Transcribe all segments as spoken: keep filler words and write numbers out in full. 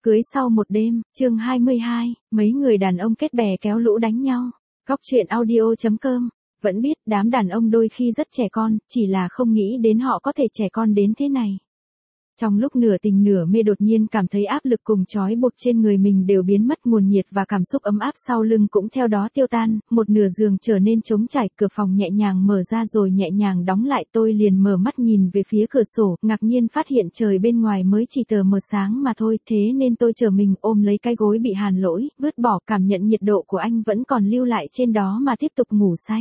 Cưới sau một đêm, chương hai mươi hai, mấy người đàn ông kết bè kéo lũ đánh nhau. Góc truyện audio chấm com. Vẫn biết đám đàn ông đôi khi rất trẻ con, chỉ là không nghĩ đến họ có thể trẻ con đến thế này. Trong lúc nửa tình nửa mê đột nhiên cảm thấy áp lực cùng trói buộc trên người mình đều biến mất, nguồn nhiệt và cảm xúc ấm áp sau lưng cũng theo đó tiêu tan, một nửa giường trở nên trống trải, cửa phòng nhẹ nhàng mở ra rồi nhẹ nhàng đóng lại. Tôi liền mở mắt nhìn về phía cửa sổ, ngạc nhiên phát hiện trời bên ngoài mới chỉ tờ mờ sáng mà thôi, thế nên tôi trở mình ôm lấy cái gối bị Hàn Lỗi vứt bỏ, cảm nhận nhiệt độ của anh vẫn còn lưu lại trên đó mà tiếp tục ngủ say.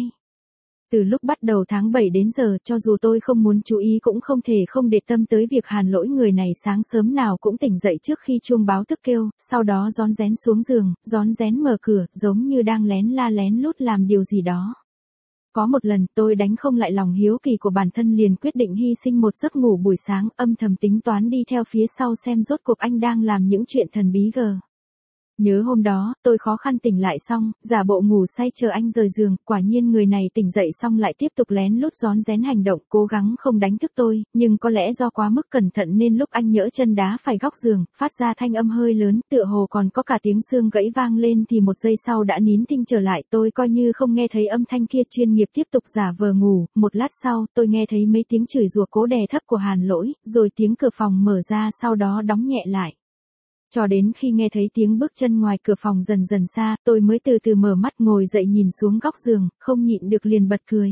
Từ lúc bắt đầu tháng bảy đến giờ, cho dù tôi không muốn chú ý cũng không thể không để tâm tới việc Hàn Lỗi người này sáng sớm nào cũng tỉnh dậy trước khi chuông báo thức kêu, sau đó rón rén xuống giường, rón rén mở cửa, giống như đang lén la lén lút làm điều gì đó. Có một lần tôi đánh không lại lòng hiếu kỳ của bản thân, liền quyết định hy sinh một giấc ngủ buổi sáng, âm thầm tính toán đi theo phía sau xem rốt cuộc anh đang làm những chuyện thần bí gờ. Nhớ hôm đó, tôi khó khăn tỉnh lại xong, giả bộ ngủ say chờ anh rời giường, quả nhiên người này tỉnh dậy xong lại tiếp tục lén lút rón rén hành động, cố gắng không đánh thức tôi, nhưng có lẽ do quá mức cẩn thận nên lúc anh nhỡ chân đá phải góc giường, phát ra thanh âm hơi lớn, tựa hồ còn có cả tiếng xương gãy vang lên thì một giây sau đã nín thinh trở lại. Tôi coi như không nghe thấy âm thanh kia, chuyên nghiệp tiếp tục giả vờ ngủ. Một lát sau, tôi nghe thấy mấy tiếng chửi rủa cố đè thấp của Hàn Lỗi, rồi tiếng cửa phòng mở ra sau đó đóng nhẹ lại. Cho đến khi nghe thấy tiếng bước chân ngoài cửa phòng dần dần xa, tôi mới từ từ mở mắt, ngồi dậy nhìn xuống góc giường, không nhịn được liền bật cười.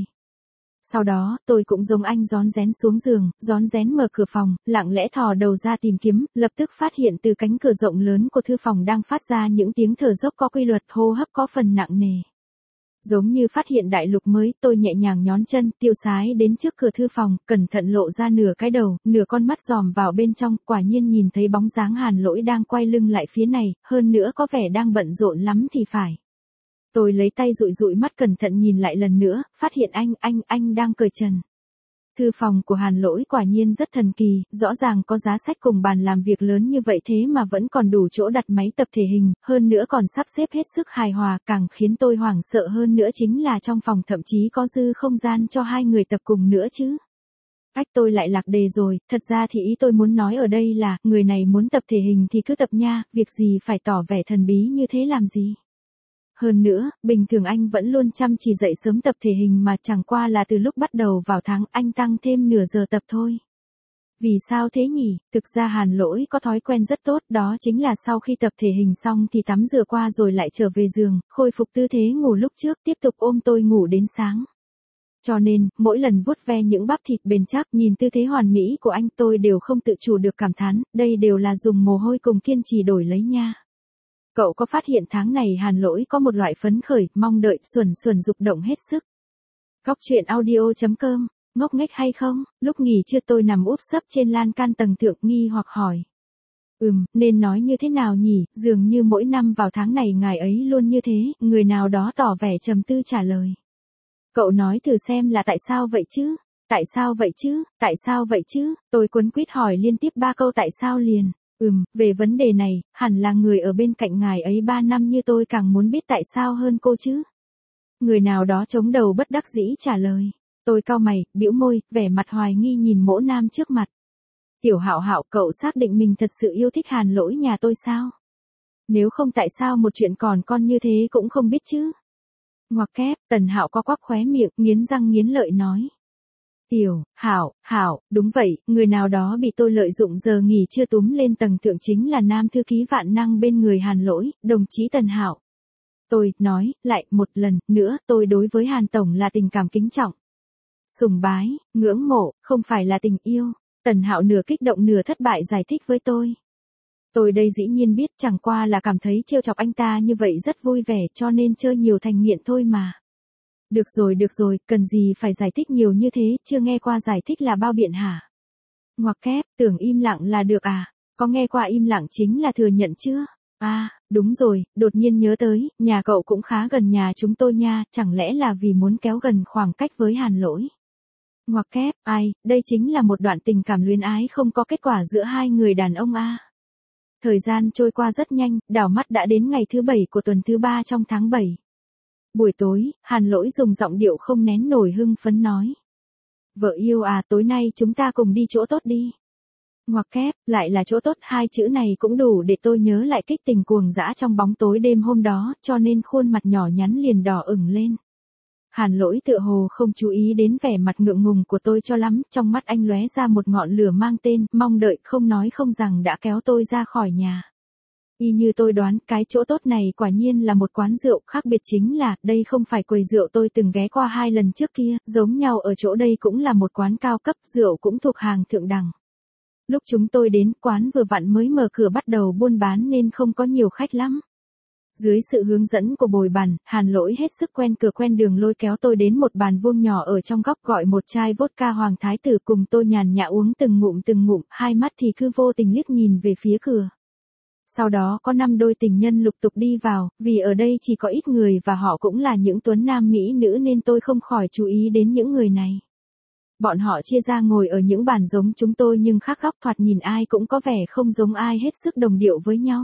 Sau đó, tôi cũng giống anh rón rén xuống giường, rón rén mở cửa phòng, lặng lẽ thò đầu ra tìm kiếm, lập tức phát hiện từ cánh cửa rộng lớn của thư phòng đang phát ra những tiếng thở dốc có quy luật, hô hấp có phần nặng nề. Giống như phát hiện đại lục mới, tôi nhẹ nhàng nhón chân, tiêu sái đến trước cửa thư phòng, cẩn thận lộ ra nửa cái đầu, nửa con mắt dòm vào bên trong, quả nhiên nhìn thấy bóng dáng Hàn Lỗi đang quay lưng lại phía này, hơn nữa có vẻ đang bận rộn lắm thì phải. Tôi lấy tay dụi dụi mắt cẩn thận nhìn lại lần nữa, phát hiện anh, anh, anh đang cởi trần. Thư phòng của Hàn Lỗi quả nhiên rất thần kỳ, rõ ràng có giá sách cùng bàn làm việc lớn như vậy thế mà vẫn còn đủ chỗ đặt máy tập thể hình, hơn nữa còn sắp xếp hết sức hài hòa, càng khiến tôi hoảng sợ hơn nữa chính là trong phòng thậm chí có dư không gian cho hai người tập cùng nữa chứ. Ách, tôi lại lạc đề rồi, thật ra thì ý tôi muốn nói ở đây là, người này muốn tập thể hình thì cứ tập nha, việc gì phải tỏ vẻ thần bí như thế làm gì. Hơn nữa, bình thường anh vẫn luôn chăm chỉ dậy sớm tập thể hình mà, chẳng qua là từ lúc bắt đầu vào tháng anh tăng thêm nửa giờ tập thôi. Vì sao thế nhỉ? Thực ra Hàn Lỗi có thói quen rất tốt, đó chính là sau khi tập thể hình xong thì tắm rửa qua rồi lại trở về giường, khôi phục tư thế ngủ lúc trước, tiếp tục ôm tôi ngủ đến sáng. Cho nên, mỗi lần vuốt ve những bắp thịt bền chắc, nhìn tư thế hoàn mỹ của anh, tôi đều không tự chủ được cảm thán, đây đều là dùng mồ hôi cùng kiên trì đổi lấy nha. Cậu có phát hiện tháng này Hàn Lỗi có một loại phấn khởi, mong đợi, xuẩn xuẩn dục động hết sức. Góc truyện audio chấm com, ngốc nghếch hay không? Lúc nghỉ trưa tôi nằm úp sấp trên lan can tầng thượng nghi hoặc hỏi. Ừm, nên nói như thế nào nhỉ, dường như mỗi năm vào tháng này ngài ấy luôn như thế, người nào đó tỏ vẻ trầm tư trả lời. Cậu nói thử xem là tại sao vậy chứ? Tại sao vậy chứ? Tại sao vậy chứ? Tôi cuống quýt hỏi liên tiếp ba câu tại sao liền. Ừm, về vấn đề này, hẳn là người ở bên cạnh ngài ấy ba năm như tôi càng muốn biết tại sao hơn cô chứ. Người nào đó chống đầu bất đắc dĩ trả lời. Tôi cau mày, bĩu môi, vẻ mặt hoài nghi nhìn mỗ nam trước mặt. Tiểu Hạo Hạo, cậu xác định mình thật sự yêu thích Hàn Lỗi nhà tôi sao? Nếu không tại sao một chuyện còn con như thế cũng không biết chứ? Ngoặc kép, Tần Hạo có quắc khóe miệng, nghiến răng nghiến lợi nói. Tiểu, Hảo, Hảo, đúng vậy, người nào đó bị tôi lợi dụng giờ nghỉ chưa túm lên tầng thượng chính là nam thư ký vạn năng bên người Hàn Lỗi, đồng chí Tần Hạo. Tôi, nói, lại, một lần, nữa, tôi đối với Hàn Tổng là tình cảm kính trọng. Sùng bái, ngưỡng mộ, không phải là tình yêu. Tần Hạo nửa kích động nửa thất bại giải thích với tôi. Tôi đây dĩ nhiên biết, chẳng qua là cảm thấy trêu chọc anh ta như vậy rất vui vẻ cho nên chơi nhiều thành nghiện thôi mà. Được rồi được rồi, cần gì phải giải thích nhiều như thế, chưa nghe qua giải thích là bao biện hả? Ngoặc kép, tưởng im lặng là được à? Có nghe qua im lặng chính là thừa nhận chưa? À, đúng rồi, đột nhiên nhớ tới, nhà cậu cũng khá gần nhà chúng tôi nha, chẳng lẽ là vì muốn kéo gần khoảng cách với Hàn Lỗi? Ngoặc kép, ai, đây chính là một đoạn tình cảm luyến ái không có kết quả giữa hai người đàn ông a. Thời gian trôi qua rất nhanh, đảo mắt đã đến ngày thứ bảy của tuần thứ ba trong tháng bảy. Buổi tối, Hàn Lỗi dùng giọng điệu không nén nổi hưng phấn nói. Vợ yêu à, tối nay chúng ta cùng đi chỗ tốt đi. Ngoặc kép, lại là chỗ tốt, hai chữ này cũng đủ để tôi nhớ lại kích tình cuồng dã trong bóng tối đêm hôm đó, cho nên khuôn mặt nhỏ nhắn liền đỏ ửng lên. Hàn Lỗi tựa hồ không chú ý đến vẻ mặt ngượng ngùng của tôi cho lắm, trong mắt anh lóe ra một ngọn lửa mang tên, mong đợi không nói không rằng đã kéo tôi ra khỏi nhà. Y như tôi đoán, cái chỗ tốt này quả nhiên là một quán rượu, khác biệt chính là, đây không phải quầy rượu tôi từng ghé qua hai lần trước kia, giống nhau ở chỗ đây cũng là một quán cao cấp, rượu cũng thuộc hàng thượng đẳng. Lúc chúng tôi đến, quán vừa vặn mới mở cửa bắt đầu buôn bán nên không có nhiều khách lắm. Dưới sự hướng dẫn của bồi bàn, Hàn Lỗi hết sức quen cửa quen đường lôi kéo tôi đến một bàn vuông nhỏ ở trong góc, gọi một chai vodka Hoàng Thái Tử cùng tôi nhàn nhã uống từng ngụm từng ngụm, hai mắt thì cứ vô tình liếc nhìn về phía cửa. Sau đó có năm đôi tình nhân lục tục đi vào, vì ở đây chỉ có ít người và họ cũng là những tuấn nam mỹ nữ nên tôi không khỏi chú ý đến những người này. Bọn họ chia ra ngồi ở những bàn giống chúng tôi nhưng khác góc, thoạt nhìn ai cũng có vẻ không giống ai, hết sức đồng điệu với nhau.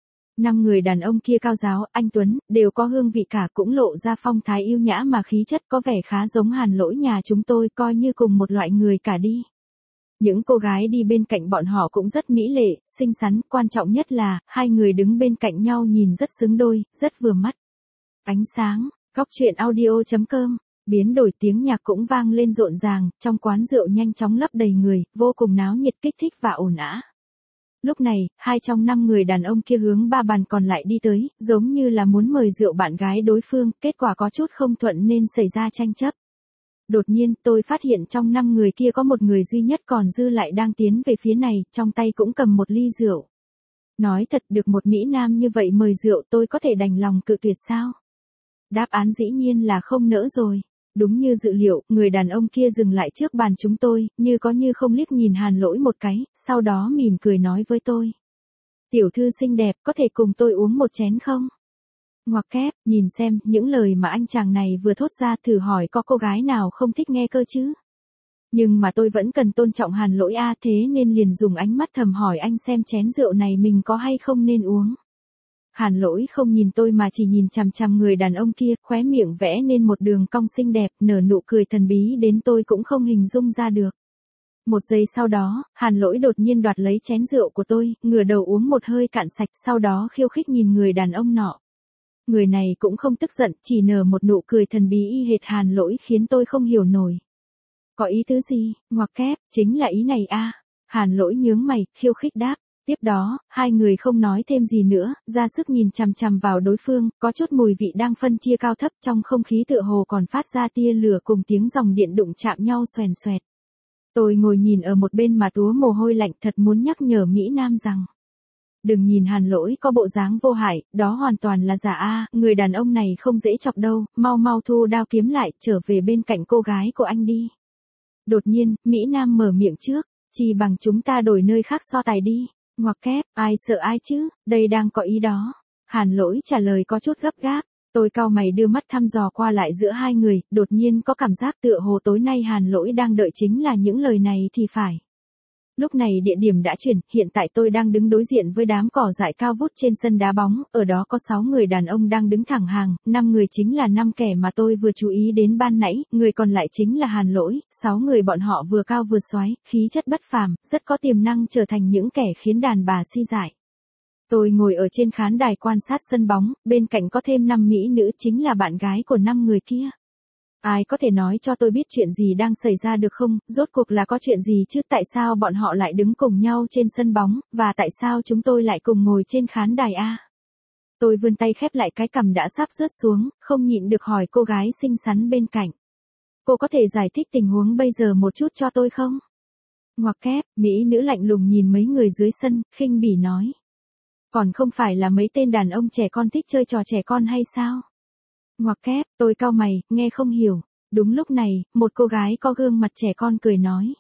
Năm người đàn ông kia cao giáo, anh tuấn, đều có hương vị cả, cũng lộ ra phong thái yêu nhã mà khí chất có vẻ khá giống Hàn Lỗi nhà chúng tôi, coi như cùng một loại người cả đi. Những cô gái đi bên cạnh bọn họ cũng rất mỹ lệ, xinh xắn, quan trọng nhất là, hai người đứng bên cạnh nhau nhìn rất xứng đôi, rất vừa mắt. Ánh sáng, góc truyện audio chấm com, biến đổi tiếng nhạc cũng vang lên rộn ràng, trong quán rượu nhanh chóng lấp đầy người, vô cùng náo nhiệt, kích thích và ồn ào. Lúc này, hai trong năm người đàn ông kia hướng ba bàn còn lại đi tới, giống như là muốn mời rượu bạn gái đối phương, kết quả có chút không thuận nên xảy ra tranh chấp. Đột nhiên, tôi phát hiện trong năm người kia có một người duy nhất còn dư lại đang tiến về phía này, trong tay cũng cầm một ly rượu. Nói thật, được một mỹ nam như vậy mời rượu, tôi có thể đành lòng cự tuyệt sao? Đáp án dĩ nhiên là không nỡ rồi. Đúng như dự liệu, người đàn ông kia dừng lại trước bàn chúng tôi, như có như không liếc nhìn Hàn Lỗi một cái, sau đó mỉm cười nói với tôi. Tiểu thư xinh đẹp, có thể cùng tôi uống một chén không? Ngoặc kép, nhìn xem, những lời mà anh chàng này vừa thốt ra, thử hỏi có cô gái nào không thích nghe cơ chứ? Nhưng mà tôi vẫn cần tôn trọng Hàn Lỗi a, thế nên liền dùng ánh mắt thầm hỏi anh xem chén rượu này mình có hay không nên uống. Hàn Lỗi không nhìn tôi mà chỉ nhìn chằm chằm người đàn ông kia, khóe miệng vẽ nên một đường cong xinh đẹp, nở nụ cười thần bí đến tôi cũng không hình dung ra được. Một giây sau đó, Hàn Lỗi đột nhiên đoạt lấy chén rượu của tôi, ngửa đầu uống một hơi cạn sạch, sau đó khiêu khích nhìn người đàn ông nọ. Người này cũng không tức giận, chỉ nở một nụ cười thần bí y hệt Hàn Lỗi khiến tôi không hiểu nổi. Có ý tứ gì? Ngoặc kép, chính là ý này a. Hàn Lỗi nhướng mày, khiêu khích đáp. Tiếp đó, hai người không nói thêm gì nữa, ra sức nhìn chằm chằm vào đối phương, có chút mùi vị đang phân chia cao thấp, trong không khí tựa hồ còn phát ra tia lửa cùng tiếng dòng điện đụng chạm nhau xoèn xoẹt. Tôi ngồi nhìn ở một bên mà túa mồ hôi lạnh, thật muốn nhắc nhở Mỹ Nam rằng. Đừng nhìn Hàn Lỗi có bộ dáng vô hại, đó hoàn toàn là giả a, người đàn ông này không dễ chọc đâu, mau mau thu đao kiếm lại, trở về bên cạnh cô gái của anh đi. Đột nhiên, Mỹ Nam mở miệng trước, chỉ bằng chúng ta đổi nơi khác so tài đi. Ngoặc kép, ai sợ ai chứ, đây đang có ý đó. Hàn Lỗi trả lời có chút gấp gáp, tôi cau mày đưa mắt thăm dò qua lại giữa hai người, đột nhiên có cảm giác tựa hồ tối nay Hàn Lỗi đang đợi chính là những lời này thì phải. Lúc này địa điểm đã chuyển, hiện tại tôi đang đứng đối diện với đám cỏ dại cao vút trên sân đá bóng, ở đó có sáu người đàn ông đang đứng thẳng hàng, năm người chính là năm kẻ mà tôi vừa chú ý đến ban nãy, người còn lại chính là Hàn Lỗi, sáu người bọn họ vừa cao vừa xoái, khí chất bất phàm, rất có tiềm năng trở thành những kẻ khiến đàn bà si dại. Tôi ngồi ở trên khán đài quan sát sân bóng, bên cạnh có thêm năm mỹ nữ chính là bạn gái của năm người kia. Ai có thể nói cho tôi biết chuyện gì đang xảy ra được không, rốt cuộc là có chuyện gì chứ, tại sao bọn họ lại đứng cùng nhau trên sân bóng, và tại sao chúng tôi lại cùng ngồi trên khán đài a? Tôi vươn tay khép lại cái cằm đã sắp rớt xuống, không nhịn được hỏi cô gái xinh xắn bên cạnh. Cô có thể giải thích tình huống bây giờ một chút cho tôi không? Ngoặc kép, mỹ nữ lạnh lùng nhìn mấy người dưới sân, khinh bỉ nói. Còn không phải là mấy tên đàn ông trẻ con thích chơi trò trẻ con hay sao? Ngoặc kép, tôi cau mày, nghe không hiểu. Đúng lúc này, một cô gái có gương mặt trẻ con cười nói.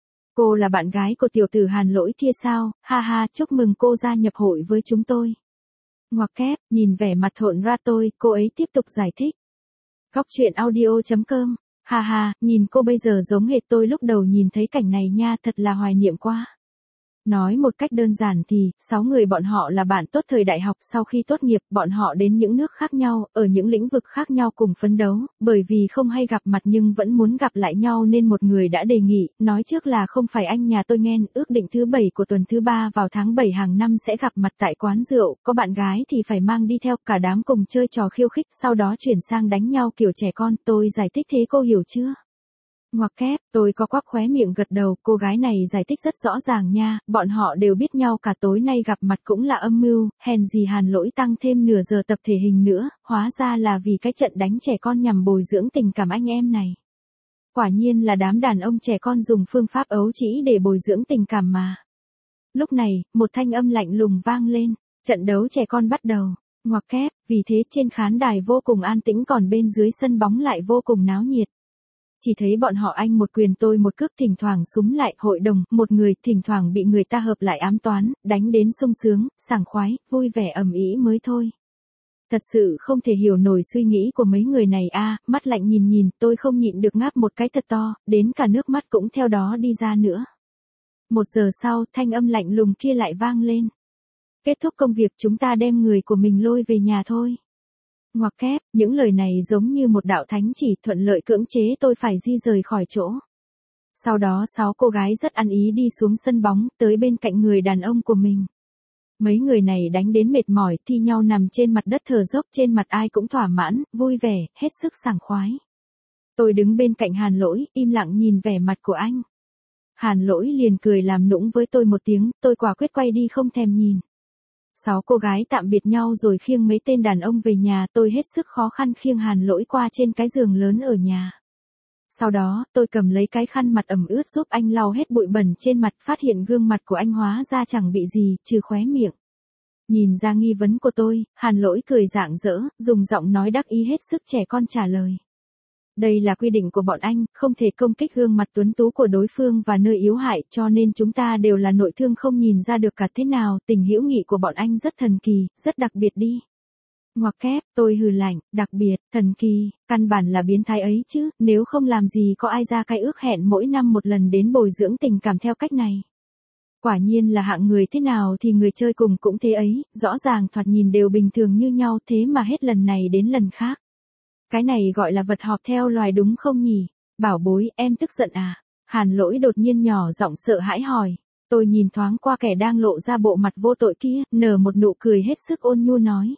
Cô là bạn gái của tiểu tử Hàn Lỗi kia sao, ha ha, chúc mừng cô gia nhập hội với chúng tôi. Ngoặc kép, nhìn vẻ mặt thộn ra tôi, cô ấy tiếp tục giải thích. Góc truyện audio chấm com, ha ha, nhìn cô bây giờ giống hệt tôi lúc đầu nhìn thấy cảnh này nha, thật là hoài niệm quá. Nói một cách đơn giản thì, sáu người bọn họ là bạn tốt thời đại học, sau khi tốt nghiệp, bọn họ đến những nước khác nhau, ở những lĩnh vực khác nhau cùng phấn đấu, bởi vì không hay gặp mặt nhưng vẫn muốn gặp lại nhau nên một người đã đề nghị, nói trước là không phải anh nhà tôi nghe, ước định thứ bảy của tuần thứ ba vào tháng bảy hàng năm sẽ gặp mặt tại quán rượu, có bạn gái thì phải mang đi theo, cả đám cùng chơi trò khiêu khích, sau đó chuyển sang đánh nhau kiểu trẻ con, tôi giải thích thế cô hiểu chưa? Ngoặc kép, tôi có quắp khóe miệng gật đầu, cô gái này giải thích rất rõ ràng nha, bọn họ đều biết nhau cả tối nay gặp mặt cũng là âm mưu, hèn gì Hàn Lỗi tăng thêm nửa giờ tập thể hình nữa, hóa ra là vì cái trận đánh trẻ con nhằm bồi dưỡng tình cảm anh em này. Quả nhiên là đám đàn ông trẻ con dùng phương pháp ấu trĩ để bồi dưỡng tình cảm mà. Lúc này, một thanh âm lạnh lùng vang lên, trận đấu trẻ con bắt đầu. Ngoặc kép, vì thế trên khán đài vô cùng an tĩnh còn bên dưới sân bóng lại vô cùng náo nhiệt. Chỉ thấy bọn họ anh một quyền tôi một cước thỉnh thoảng súng lại, hội đồng, một người, thỉnh thoảng bị người ta hợp lại ám toán, đánh đến sung sướng, sảng khoái, vui vẻ ầm ĩ mới thôi. Thật sự không thể hiểu nổi suy nghĩ của mấy người này a, mắt lạnh nhìn nhìn, tôi không nhịn được ngáp một cái thật to, đến cả nước mắt cũng theo đó đi ra nữa. Một giờ sau, thanh âm lạnh lùng kia lại vang lên. Kết thúc công việc chúng ta đem người của mình lôi về nhà thôi. Ngoặc kép, những lời này giống như một đạo thánh chỉ thuận lợi cưỡng chế tôi phải di rời khỏi chỗ. Sau đó sáu cô gái rất ăn ý đi xuống sân bóng, tới bên cạnh người đàn ông của mình. Mấy người này đánh đến mệt mỏi, thi nhau nằm trên mặt đất thở dốc, trên mặt ai cũng thỏa mãn, vui vẻ, hết sức sảng khoái. Tôi đứng bên cạnh Hàn Lỗi, im lặng nhìn vẻ mặt của anh. Hàn Lỗi liền cười làm nũng với tôi một tiếng, tôi quả quyết quay đi không thèm nhìn. Sáu cô gái tạm biệt nhau rồi khiêng mấy tên đàn ông về nhà, tôi hết sức khó khăn khiêng Hàn Lỗi qua trên cái giường lớn ở nhà. Sau đó, tôi cầm lấy cái khăn mặt ẩm ướt giúp anh lau hết bụi bẩn trên mặt, phát hiện gương mặt của anh hóa ra chẳng bị gì, trừ khóe miệng. Nhìn ra nghi vấn của tôi, Hàn Lỗi cười rạng rỡ, dùng giọng nói đắc ý hết sức trẻ con trả lời. Đây là quy định của bọn anh, không thể công kích gương mặt tuấn tú của đối phương và nơi yếu hại, cho nên chúng ta đều là nội thương không nhìn ra được cả thế nào, tình hữu nghị của bọn anh rất thần kỳ, rất đặc biệt đi. Ngoặc kép, tôi hừ lạnh, đặc biệt, thần kỳ, căn bản là biến thái ấy chứ, nếu không làm gì có ai ra cái ước hẹn mỗi năm một lần đến bồi dưỡng tình cảm theo cách này. Quả nhiên là hạng người thế nào thì người chơi cùng cũng thế ấy, rõ ràng thoạt nhìn đều bình thường như nhau thế mà hết lần này đến lần khác. Cái này gọi là vật họp theo loài đúng không nhỉ? Bảo bối, em tức giận à? Hàn Lỗi đột nhiên nhỏ giọng sợ hãi hỏi. Tôi nhìn thoáng qua kẻ đang lộ ra bộ mặt vô tội kia, nở một nụ cười hết sức ôn nhu nói.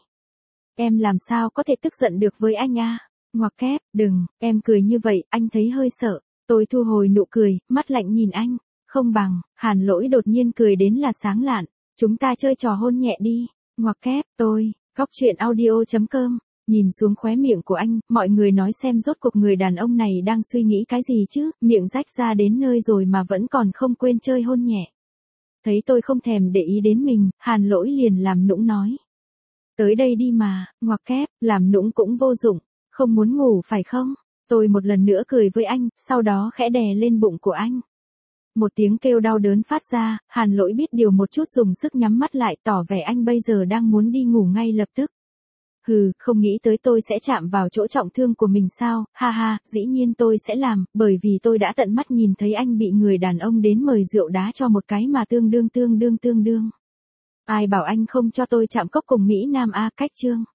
Em làm sao có thể tức giận được với anh à? Ngoặc kép, đừng, em cười như vậy, anh thấy hơi sợ. Tôi thu hồi nụ cười, mắt lạnh nhìn anh. Không bằng, Hàn Lỗi đột nhiên cười đến là sáng lạn. Chúng ta chơi trò hôn nhẹ đi. Ngoặc kép, tôi, góc truyện audio chấm com. Nhìn xuống khóe miệng của anh, mọi người nói xem rốt cuộc người đàn ông này đang suy nghĩ cái gì chứ, miệng rách ra đến nơi rồi mà vẫn còn không quên chơi hôn nhẹ. Thấy tôi không thèm để ý đến mình, Hàn Lỗi liền làm nũng nói. Tới đây đi mà, ngoặc kép, làm nũng cũng vô dụng, không muốn ngủ phải không? Tôi một lần nữa cười với anh, sau đó khẽ đè lên bụng của anh. Một tiếng kêu đau đớn phát ra, Hàn Lỗi biết điều một chút dùng sức nhắm mắt lại tỏ vẻ anh bây giờ đang muốn đi ngủ ngay lập tức. Hừ, không nghĩ tới tôi sẽ chạm vào chỗ trọng thương của mình sao, ha ha, dĩ nhiên tôi sẽ làm, bởi vì tôi đã tận mắt nhìn thấy anh bị người đàn ông đến mời rượu đá cho một cái mà tương đương tương đương tương đương. Ai bảo anh không cho tôi chạm cốc cùng Mỹ Nam A cách chương.